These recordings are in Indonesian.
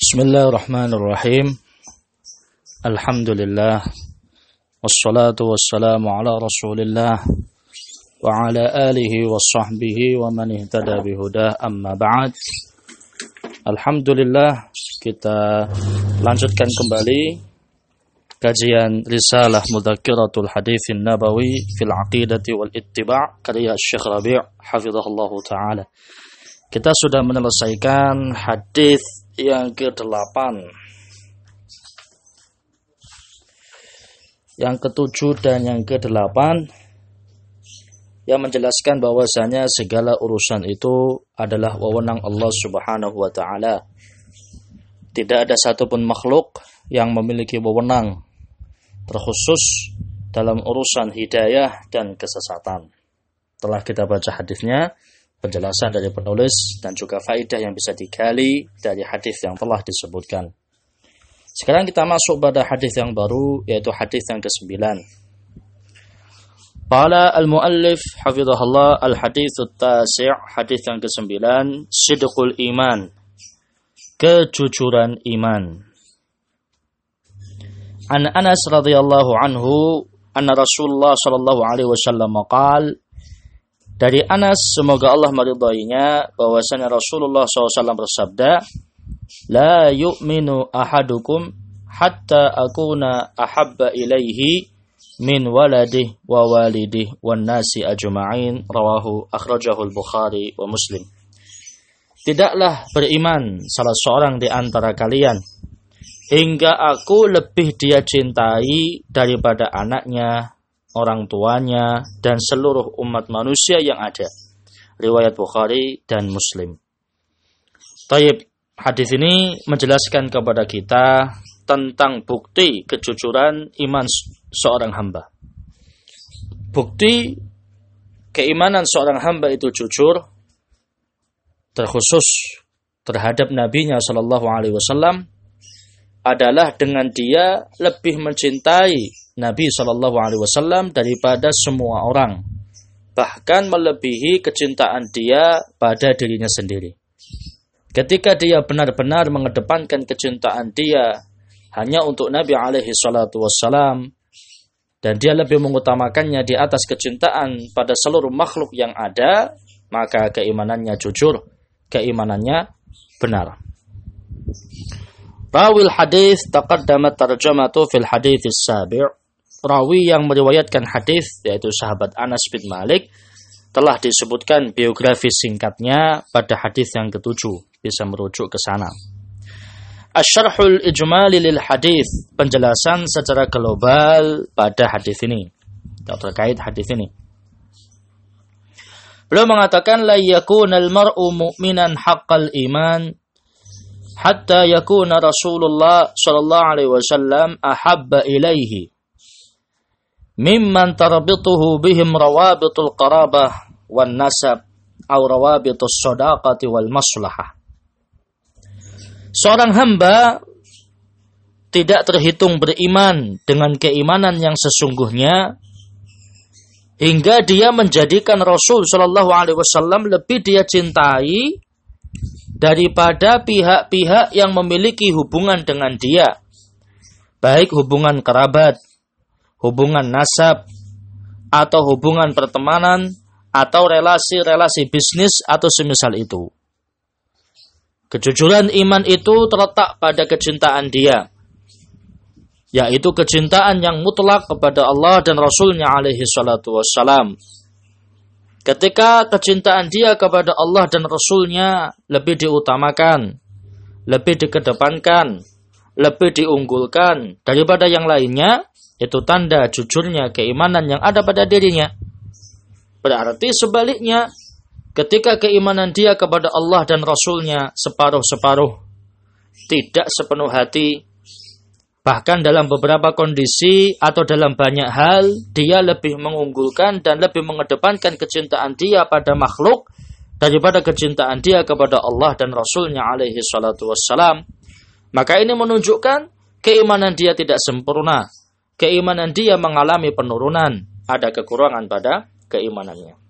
Bismillahirrahmanirrahim. Alhamdulillah. Wassalatu wassalamu ala Rasulillah wa ala alihi wa sahbihi wa man ihtada bihudah, amma ba'd. Alhamdulillah, kita lanjutkan kembali kajian Risalah Mudzakkiratul Haditsin Nabawi fil Aqidati wal Ittiba' karya Syekh Rabi' hafizahullahu taala. Kita sudah menyelesaikan hadis yang ke-8. Yang ke-7 dan yang ke-8 yang menjelaskan bahwasanya segala urusan itu adalah wewenang Allah Subhanahu wa taala. Tidak ada satupun makhluk yang memiliki wewenang terkhusus dalam urusan hidayah dan kesesatan. Telah kita baca hadisnya, penjelasan dari penulis dan juga faedah yang bisa digali dari hadis yang telah disebutkan. Sekarang kita masuk pada hadis yang baru, yaitu hadis yang ke-9. Qala al-muallif hafizahullah al-hadits at-tasi', hadis yang ke-9, sidqul iman, kejujuran iman. An Anas radhiyallahu anhu anna Rasulullah sallallahu alaihi wasallam qala, dari Anas, semoga Allah meridainya, bahwasanya Rasulullah SAW bersabda, la yu'minu ahadukum hatta akuna ahabba ilaihi min waladih wa walidih wan nasi ajma'in, rawahu akhrajahu al-Bukhari wa Muslim. Tidaklah beriman salah seorang di antara kalian hingga aku lebih dia cintai daripada anaknya, orang tuanya, dan seluruh umat manusia yang ada. Riwayat Bukhari dan Muslim. Taib, hadis ini menjelaskan kepada kita tentang bukti kejujuran iman seorang hamba. Bukti keimanan seorang hamba itu jujur, terkhusus terhadap nabinya sallallahu alaihi wasallam, adalah dengan dia lebih mencintai Nabi SAW daripada semua orang, bahkan melebihi kecintaan dia pada dirinya sendiri. Ketika dia benar-benar mengedepankan kecintaan dia hanya untuk Nabi SAW, dan dia lebih mengutamakannya di atas kecintaan pada seluruh makhluk yang ada, maka keimanannya jujur, keimanannya benar. Rawil hadis taqaddamat tarjamatu fil hadits as-sabi'. Rawi yang meriwayatkan hadis, yaitu sahabat Anas bin Malik, telah disebutkan biografi singkatnya pada hadis yang ke-7. Bisa merujuk ke sana. Asy-syarhul ijmali lil hadis, penjelasan secara global pada hadis ini, terkait hadis ini. Beliau mengatakan, la yakunal mar'u mu'minan haqqal iman hatta yakuna Rasulullah sallallahu alaihi wasallam ahabba ilaihi mimman tarbituhu bihim rawabitul qarabah wan nasab aw rawabitus shadaqati wal maslahah. Seorang hamba tidak terhitung beriman dengan keimanan yang sesungguhnya hingga dia menjadikan Rasul sallallahu alaihi wasallam lebih dia cintai daripada pihak-pihak yang memiliki hubungan dengan dia, baik hubungan kerabat, hubungan nasab, atau hubungan pertemanan, atau relasi-relasi bisnis, atau semisal itu. Kejujuran iman itu terletak pada kecintaan dia, yaitu kecintaan yang mutlak kepada Allah dan Rasulnya alaihi salatu wassalam. Ketika kecintaan dia kepada Allah dan Rasulnya lebih diutamakan, lebih dikedepankan, lebih diunggulkan daripada yang lainnya, itu tanda jujurnya keimanan yang ada pada dirinya. Berarti sebaliknya, ketika keimanan dia kepada Allah dan Rasulnya separuh-separuh, tidak sepenuh hati, bahkan dalam beberapa kondisi atau dalam banyak hal, dia lebih mengunggulkan dan lebih mengedepankan kecintaan dia pada makhluk daripada kecintaan dia kepada Allah dan Rasulnya alaihi salatu wassalam, maka ini menunjukkan keimanan dia tidak sempurna. Keimanan dia mengalami penurunan, ada kekurangan pada keimanannya.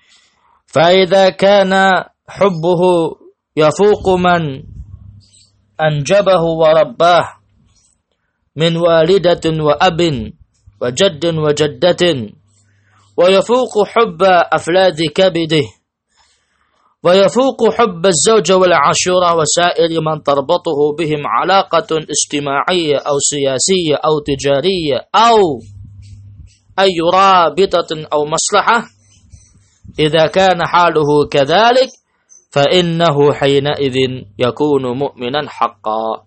Fa idza kana hubbuhu yafuqu man anjabahu wa rabbah min walidatin wa abin wa jaddin wa jaddatin wa yafuqu hubba afladi kabidih wa yafuqu hubba az-zawja wal 'ashira wa sa'iri man tarbatuhu bihim 'alaqatun ijtima'iyyah aw siyasiyyah aw tijariyah aw ay rabitatin aw maslahah idza kana haluhu kadzalik fa innahu hina idzin yakunu mu'minan haqqan.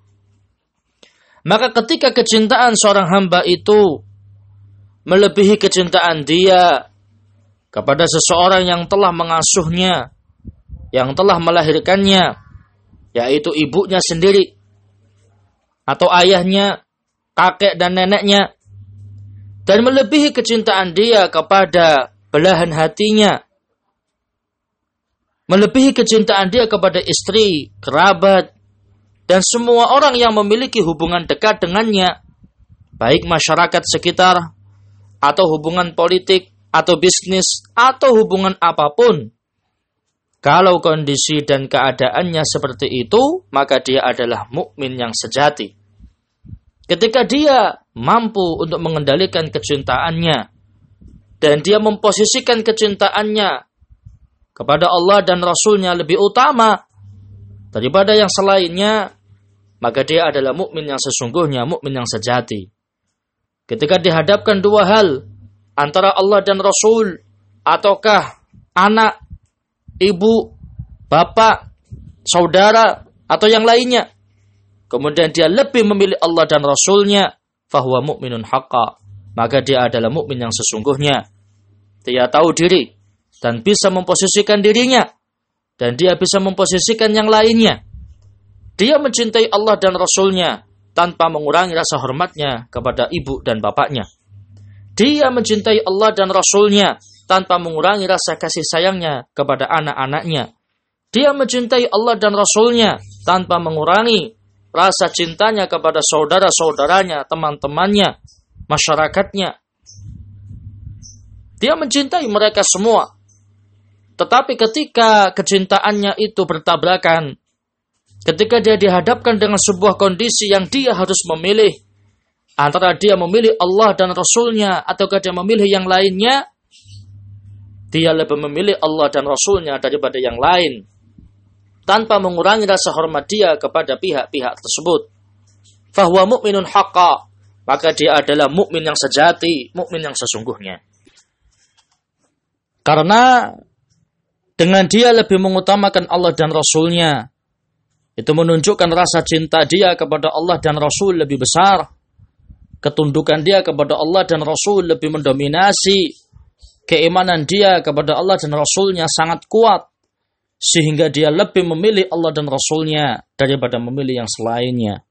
Maka ketika kecintaan seorang hamba itu melebihi kecintaan dia kepada seseorang yang telah mengasuhnya, yang telah melahirkannya, yaitu ibunya sendiri atau ayahnya, kakek dan neneknya, dan melebihi kecintaan dia kepada belahan hatinya, melebihi kecintaan dia kepada istri, kerabat, dan semua orang yang memiliki hubungan dekat dengannya, baik masyarakat sekitar, atau hubungan politik, atau bisnis, atau hubungan apapun. Kalau kondisi dan keadaannya seperti itu, maka dia adalah mukmin yang sejati. Ketika dia mampu untuk mengendalikan kecintaannya, dan dia memposisikan kecintaannya kepada Allah dan Rasul-Nya lebih utama daripada yang selainnya, maka dia adalah mukmin yang sesungguhnya, mukmin yang sejati. Ketika dihadapkan dua hal, antara Allah dan Rasul, ataukah anak, ibu, bapak, saudara, atau yang lainnya, kemudian dia lebih memilih Allah dan Rasul-Nya, fahuwa mu'minun haqqa, maka dia adalah mukmin yang sesungguhnya. Dia tahu diri dan bisa memposisikan dirinya, dan dia bisa memposisikan yang lainnya. Dia mencintai Allah dan Rasul-Nya tanpa mengurangi rasa hormatnya kepada ibu dan bapaknya. Dia mencintai Allah dan Rasul-Nya tanpa mengurangi rasa kasih sayangnya kepada anak-anaknya. Dia mencintai Allah dan Rasul-Nya tanpa mengurangi rasa cintanya kepada saudara-saudaranya, teman-temannya, masyarakatnya. Dia mencintai mereka semua. Tetapi ketika kecintaannya itu bertabrakan, ketika dia dihadapkan dengan sebuah kondisi yang dia harus memilih, antara dia memilih Allah dan Rasul-Nya ataukah dia memilih yang lainnya, dia lebih memilih Allah dan Rasul-Nya daripada yang lain, tanpa mengurangi rasa hormat dia kepada pihak-pihak tersebut. Fahuwa mu'minun haqqa, maka dia adalah mukmin yang sejati, mukmin yang sesungguhnya. Karena dengan dia lebih mengutamakan Allah dan Rasul-Nya, itu menunjukkan rasa cinta dia kepada Allah dan Rasul lebih besar. Ketundukan dia kepada Allah dan Rasul lebih mendominasi. Keimanan dia kepada Allah dan Rasul-Nya sangat kuat, sehingga dia lebih memilih Allah dan Rasul-Nya daripada memilih yang selainnya.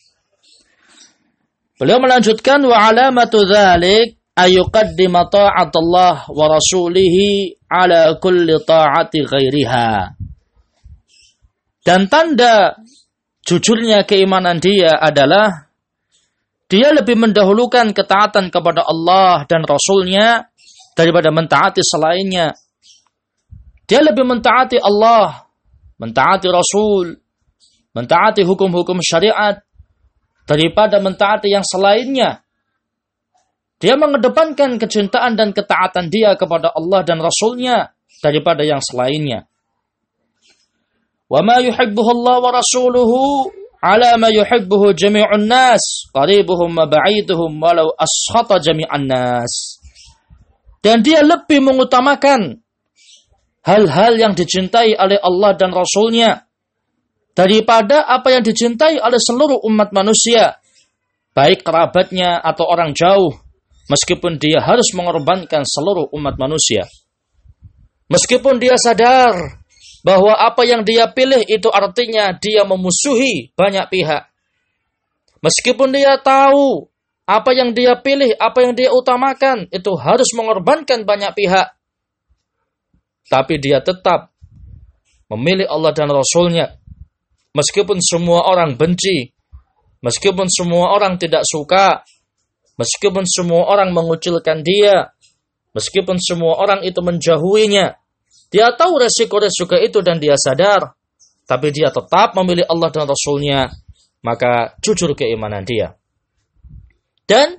Beliau melanjutkan, wa alamatu dzalik ayuqaddima ta'atullah wa rasulihi ala kulli ta'ati ghairiha. Dan tanda jujurnya keimanan dia adalah dia lebih mendahulukan ketaatan kepada Allah dan Rasul-Nya daripada mentaati selainnya. Dia lebih mentaati Allah, mentaati Rasul, mentaati hukum-hukum syariat daripada mentaati yang selainnya. Dia mengedepankan kecintaan dan ketaatan dia kepada Allah dan Rasul-Nya daripada yang selainnya. Wa ma yuhibbuhu Allah wa rasuluhu ala ma yuhibbuhu jami'un nas, qaribuhum wa ba'iduhum walau askhata jami'an nas. Dan dia lebih mengutamakan hal-hal yang dicintai oleh Allah dan Rasul-Nya daripada apa yang dicintai oleh seluruh umat manusia, baik kerabatnya atau orang jauh, meskipun dia harus mengorbankan seluruh umat manusia. Meskipun dia sadar bahwa apa yang dia pilih itu artinya dia memusuhi banyak pihak. Meskipun dia tahu apa yang dia pilih, apa yang dia utamakan itu harus mengorbankan banyak pihak, tapi dia tetap memilih Allah dan Rasul-Nya. Meskipun semua orang benci, meskipun semua orang tidak suka, meskipun semua orang mengucilkan dia, meskipun semua orang itu menjauhinya, dia tahu resiko-resiko itu dan dia sadar tapi dia tetap memilih Allah dan Rasulnya, maka jujur keimanan dia. Dan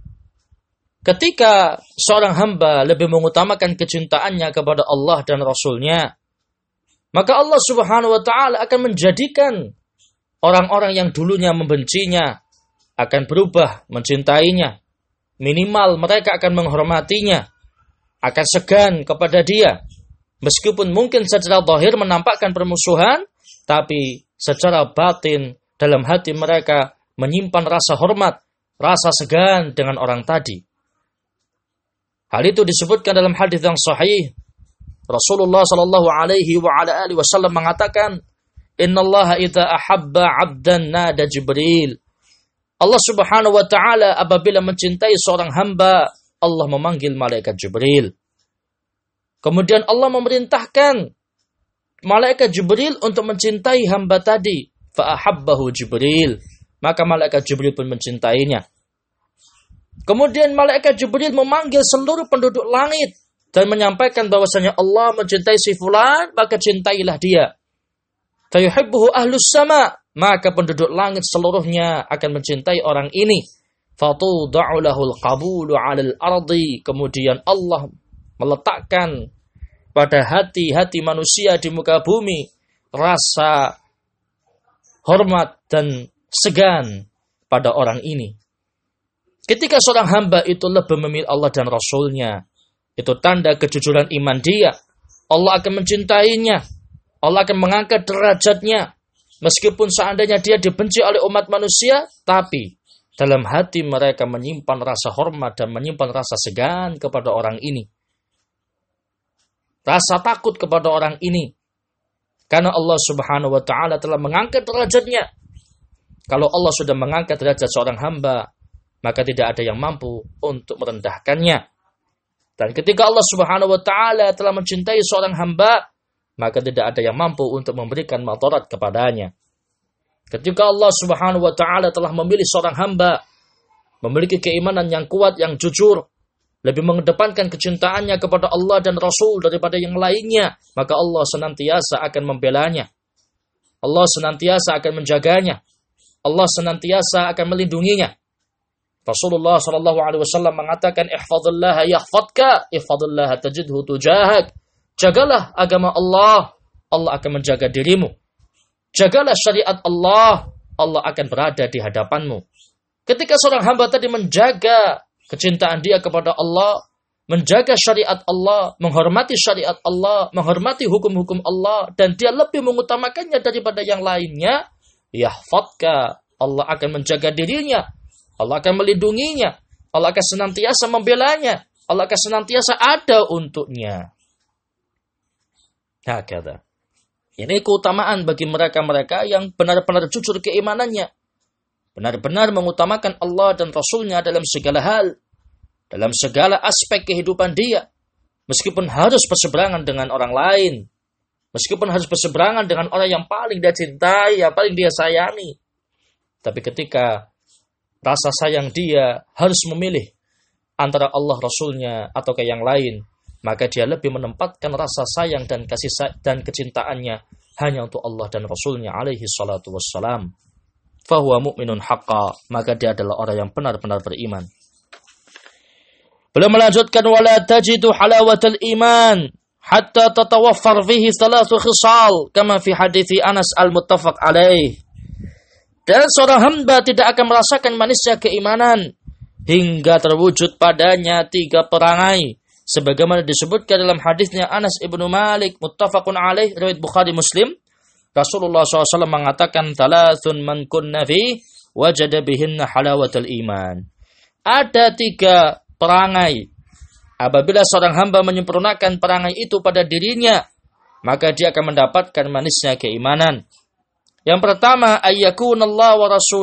ketika seorang hamba lebih mengutamakan kecintaannya kepada Allah dan Rasulnya, maka Allah Subhanahu wa ta'ala akan menjadikan orang-orang yang dulunya membencinya akan berubah mencintainya. Minimal mereka akan menghormatinya, akan segan kepada dia. Meskipun mungkin secara zahir menampakkan permusuhan, tapi secara batin dalam hati mereka menyimpan rasa hormat, rasa segan dengan orang tadi. Hal itu disebutkan dalam hadis yang sahih. Rasulullah sallallahu alaihi wa ala alihi wasallam mengatakan, "Innallaha idza ahabba 'abdan nada Jibril." Allah Subhanahu wa taala apabila mencintai seorang hamba, Allah memanggil malaikat Jibril. Kemudian Allah memerintahkan malaikat Jibril untuk mencintai hamba tadi. Fa ahabbahu Jibril. Maka malaikat Jibril pun mencintainya. Kemudian malaikat Jibril memanggil seluruh penduduk langit dan menyampaikan bahwasanya Allah mencintai si fulan, maka cintailah dia. Fayuhibbuhu ahlus sama, maka penduduk langit seluruhnya akan mencintai orang ini. Fatuda'u lahul qabulu 'alal ardi, kemudian Allah meletakkan pada hati-hati manusia di muka bumi rasa hormat dan segan pada orang ini. Ketika seorang hamba itu lebih memilih Allah dan Rasulnya, itu tanda kejujuran iman dia. Allah akan mencintainya. Allah akan mengangkat derajatnya. Meskipun seandainya dia dibenci oleh umat manusia, tapi dalam hati mereka menyimpan rasa hormat dan menyimpan rasa segan kepada orang ini. Rasa takut kepada orang ini. Karena Allah Subhanahu wa ta'ala telah mengangkat derajatnya. Kalau Allah sudah mengangkat derajat seorang hamba, maka tidak ada yang mampu untuk merendahkannya. Dan ketika Allah Subhanahu wa ta'ala telah mencintai seorang hamba, maka tidak ada yang mampu untuk memberikan madarat kepadanya. Ketika Allah Subhanahu wa ta'ala telah memilih seorang hamba, memiliki keimanan yang kuat, yang jujur, lebih mengedepankan kecintaannya kepada Allah dan Rasul daripada yang lainnya, maka Allah senantiasa akan membelanya. Allah senantiasa akan menjaganya. Allah senantiasa akan melindunginya. Rasulullah SAW mengatakan, ihfazillaha yahfadka, ihfazillaha tajidhu tujahak. Jagalah agama Allah, Allah akan menjaga dirimu. Jagalah syariat Allah, Allah akan berada di hadapanmu. Ketika seorang hamba tadi menjaga kecintaan dia kepada Allah, menjaga syariat Allah, menghormati syariat Allah, menghormati hukum-hukum Allah, dan dia lebih mengutamakannya daripada yang lainnya, yahfadka, Allah akan menjaga dirinya, Allah akan melindunginya, Allah akan senantiasa membelanya, Allah akan senantiasa ada untuknya. Hakada. Ini keutamaan bagi mereka-mereka yang benar-benar jujur keimanannya. Benar-benar mengutamakan Allah dan Rasulnya dalam segala hal. Dalam segala aspek kehidupan dia. Meskipun harus berseberangan dengan orang lain. Meskipun harus berseberangan dengan orang yang paling dia cintai, yang paling dia sayangi. Tapi ketika rasa sayang dia harus memilih antara Allah Rasulnya atau ke yang lain, maka dia lebih menempatkan rasa sayang dan kasih dan kecintaannya hanya untuk Allah dan Rasulnya alaihi salatu wassalam. Fahuwa mu'minun haqqa, maka dia adalah orang yang benar-benar beriman. Beliau melanjutkan, wala tajidu halawatal iman hatta tatawaffar fihi thalathu khisal kama fi hadithi Anas al-muttafaq alaih. Dan seorang hamba tidak akan merasakan manisnya keimanan hingga terwujud padanya 3 perangai, sebagaimana disebutkan dalam hadisnya Anas ibnu Malik muttafaqun alaih riwayat Bukhari Muslim. Rasulullah SAW mengatakan, thalathun man kunna fi wajada bihinna halawatul iman. Ada 3 perangai. Apabila seorang hamba menyempurnakan perangai itu pada dirinya, maka dia akan mendapatkan manisnya keimanan. Yang pertama, ayyakunallahu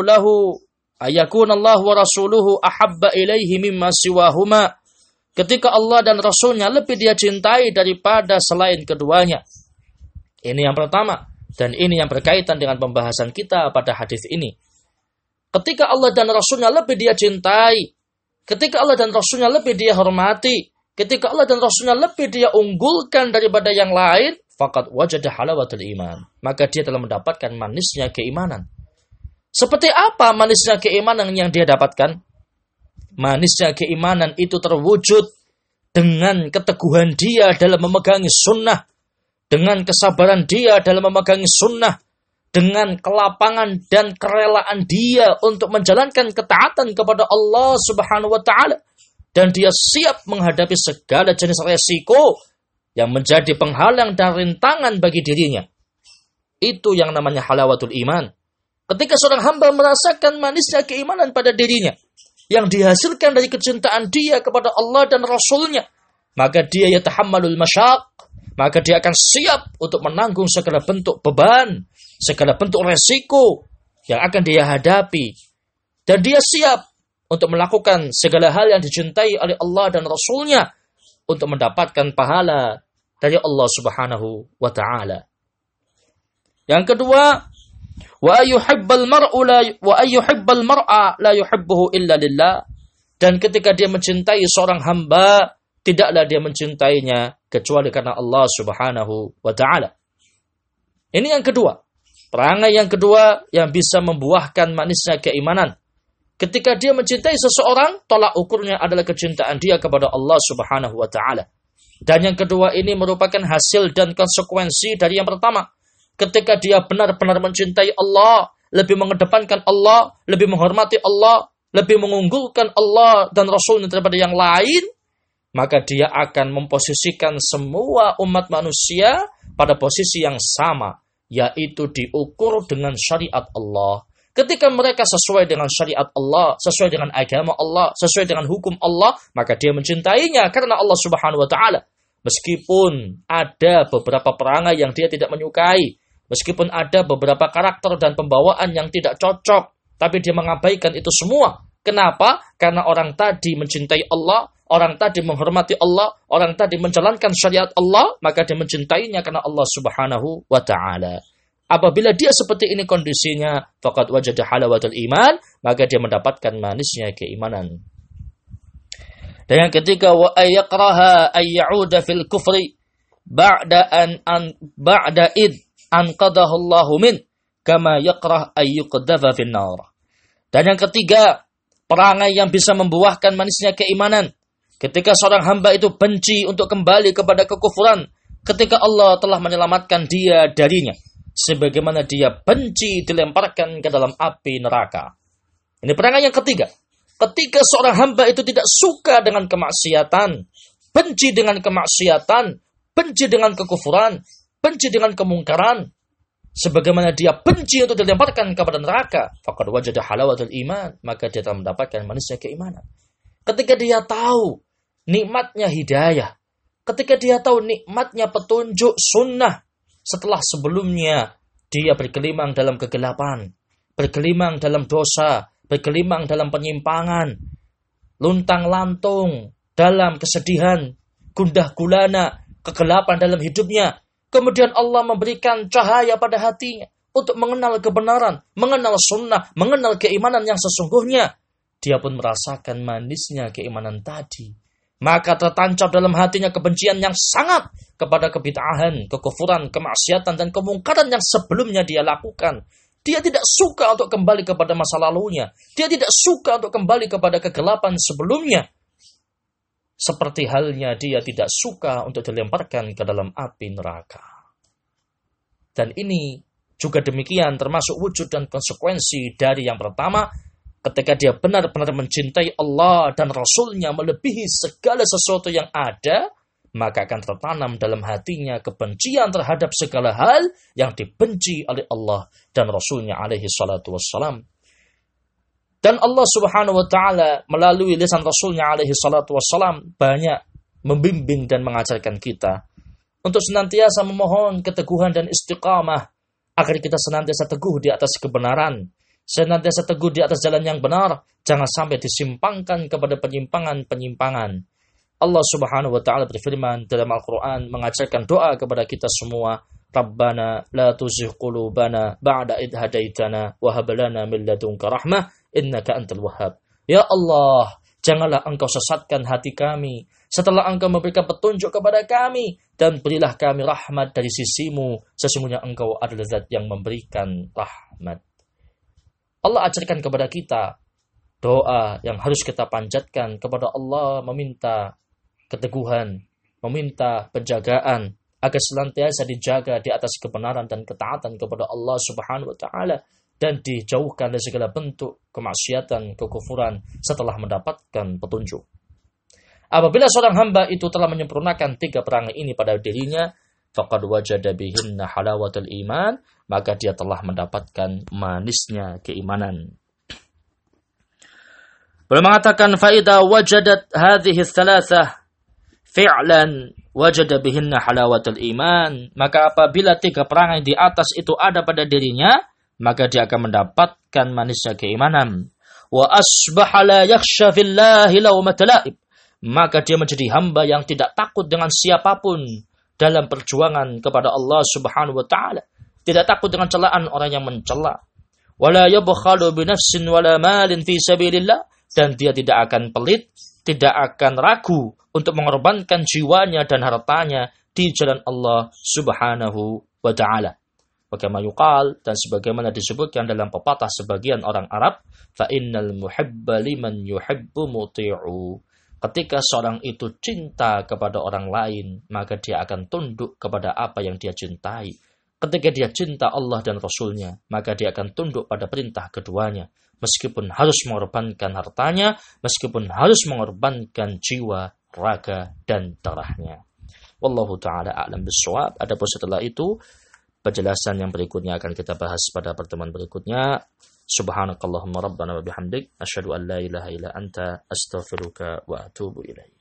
wa rasuluhu ahabba ilaihi mimma siwahuma. Ketika Allah dan Rasulnya lebih dia cintai daripada selain keduanya. Ini yang pertama. Dan ini yang berkaitan dengan pembahasan kita pada hadis ini. Ketika Allah dan Rasulnya lebih dia cintai. Ketika Allah dan Rasulnya lebih dia hormati. Ketika Allah dan Rasulnya lebih dia unggulkan daripada yang lain. faqad wajada halawatul iman. Maka dia telah mendapatkan manisnya keimanan. Seperti apa manisnya keimanan yang dia dapatkan? Manisnya keimanan itu terwujud dengan keteguhan dia dalam memegangi sunnah, dengan kesabaran dia dalam memegangi sunnah, dengan kelapangan dan kerelaan dia untuk menjalankan ketaatan kepada Allah Subhanahu wa taala, dan dia siap menghadapi segala jenis resiko yang menjadi penghalang dan rintangan bagi dirinya. Itu yang namanya halawatul iman. Ketika seorang hamba merasakan manisnya keimanan pada dirinya, yang dihasilkan dari kecintaan dia kepada Allah dan Rasulnya, maka dia yatahammalul masyaq, maka dia akan siap untuk menanggung segala bentuk beban, segala bentuk resiko yang akan dia hadapi. Dan dia siap untuk melakukan segala hal yang dicintai oleh Allah dan Rasulnya untuk mendapatkan pahala dari Allah Subhanahu wa ta'ala. Yang kedua, wa ayyuhibbal mar'a la yuhibbuhu illa lillah. Dan ketika dia mencintai seorang hamba, tidaklah dia mencintainya kecuali karena Allah Subhanahu wa ta'ala. Ini yang kedua. Perangai yang kedua yang bisa membuahkan manisnya keimanan. Ketika dia mencintai seseorang, tolak ukurnya adalah kecintaan dia kepada Allah Subhanahu wa ta'ala. Dan yang kedua ini merupakan hasil dan konsekuensi dari yang pertama. Ketika dia benar-benar mencintai Allah, lebih mengedepankan Allah, lebih menghormati Allah, lebih mengunggulkan Allah dan Rasulnya daripada yang lain, maka dia akan memposisikan semua umat manusia pada posisi yang sama, yaitu diukur dengan syariat Allah. Ketika mereka sesuai dengan syariat Allah, sesuai dengan agama Allah, sesuai dengan hukum Allah, maka dia mencintainya karena Allah Subhanahu wa ta'ala. Meskipun ada beberapa perangai yang dia tidak menyukai, meskipun ada beberapa karakter dan pembawaan yang tidak cocok, tapi dia mengabaikan itu semua. Kenapa? Karena orang tadi mencintai Allah, orang tadi menghormati Allah, orang tadi menjalankan syariat Allah, maka dia mencintainya karena Allah Subhanahu wa ta'ala. Apabila dia seperti ini kondisinya, faqad wajada halawatul iman, maka dia mendapatkan manisnya keimanan. Dan yang ketiga, wa ayakraha ayyauda fil kufri ba'da id anqadahu Allahu min kama yakrah ayyuqdafa fin nar. Dan yang ketiga, perangai yang bisa membuahkan manisnya keimanan. Ketika seorang hamba itu benci untuk kembali kepada kekufuran, ketika Allah telah menyelamatkan dia darinya, sebagaimana dia benci dilemparkan ke dalam api neraka. Ini perangai yang ketiga. Ketika seorang hamba itu tidak suka dengan kemaksiatan, benci dengan kemaksiatan, benci dengan kekufuran, benci dengan kemungkaran, sebagaimana dia benci untuk dilemparkan kepada neraka, faqad wajada halawatul iman, maka dia telah mendapatkan manisnya keimanan. Ketika dia tahu nikmatnya hidayah, ketika dia tahu nikmatnya petunjuk sunnah, setelah sebelumnya dia bergelimang dalam kegelapan, bergelimang dalam dosa, bergelimang dalam penyimpangan, luntang-lantung dalam kesedihan, gundah gulana, kegelapan dalam hidupnya. Kemudian Allah memberikan cahaya pada hatinya untuk mengenal kebenaran, mengenal sunnah, mengenal keimanan yang sesungguhnya. Dia pun merasakan manisnya keimanan tadi. Maka tertancap dalam hatinya kebencian yang sangat kepada kebid'ahan, kekufuran, kemaksiatan, dan kemungkaran yang sebelumnya dia lakukan. Dia tidak suka untuk kembali kepada masa lalunya. Dia tidak suka untuk kembali kepada kegelapan sebelumnya. Seperti halnya dia tidak suka untuk dilemparkan ke dalam api neraka. Dan ini juga demikian termasuk wujud dan konsekuensi dari yang pertama. Ketika dia benar-benar mencintai Allah dan Rasulnya melebihi segala sesuatu yang ada, maka akan tertanam dalam hatinya kebencian terhadap segala hal yang dibenci oleh Allah dan Rasulnya alaihi salatu wassalam. Dan Allah Subhanahu wa ta'ala melalui lisan Rasulnya alaihi salatu wassalam banyak membimbing dan mengajarkan kita untuk senantiasa memohon keteguhan dan istiqamah agar kita senantiasa teguh di atas kebenaran, senantiasa teguh di atas jalan yang benar, jangan sampai disimpangkan kepada penyimpangan-penyimpangan. Allah Subhanahu wa ta'ala berfirman dalam Al-Quran mengajarkan doa kepada kita semua. Rabbana la tuzigh qulubana ba'da idh hadaitana wa hab lana min ladunka rahmah innaka antal wahhab. Ya Allah, janganlah engkau sesatkan hati kami setelah engkau memberikan petunjuk kepada kami, dan berilah kami rahmat dari sisimu, sesungguhnya engkau adalah zat yang memberikan rahmat. Allah ajarkan kepada kita doa yang harus kita panjatkan kepada Allah, meminta keteguhan, meminta penjagaan agar senantiasa dijaga di atas kebenaran dan ketaatan kepada Allah Subhanahu wa taala dan dijauhkan dari segala bentuk kemaksiatan, kekufuran setelah mendapatkan petunjuk. Apabila seorang hamba itu telah menyempurnakan 3 perangai ini pada dirinya, faqad wajada bihinna halawatul iman, maka dia telah mendapatkan manisnya keimanan. Beliau mengatakan faida wajadat hadhihi thalathah fi'lan wajada bihinna halawatul iman, maka apabila 3 perangai di atas itu ada pada dirinya, maka dia akan mendapatkan manisnya keimanan. Wa asbaha la yakhsha fillahi lawmata la'ib, maka dia menjadi hamba yang tidak takut dengan siapapun dalam perjuangan kepada Allah Subhanahu wa taala, tidak takut dengan celaan orang yang mencela. Wala yabkhalu bi nafsin wala malin fi sabilillah, dan dia tidak akan pelit, tidak akan ragu untuk mengorbankan jiwanya dan hartanya di jalan Allah Subhanahu wa taala. Bagaimana yuqal, dan sebagaimana disebutkan dalam pepatah sebagian orang Arab, fa innal muhibba liman yuhibbu muti'u. Ketika seorang itu cinta kepada orang lain, maka dia akan tunduk kepada apa yang dia cintai. Ketika dia cinta Allah dan Rasulnya, maka dia akan tunduk pada perintah keduanya. Meskipun harus mengorbankan hartanya, meskipun harus mengorbankan jiwa, raga, dan darahnya. Wallahu ta'ala a'lam bissawab. Adapun setelah itu, penjelasan yang berikutnya akan kita bahas pada pertemuan berikutnya. Subhanakallahumma rabbana wa bihamdik, asyhadu an la ilaha illa anta, astaghfiruka wa atubu ilaik.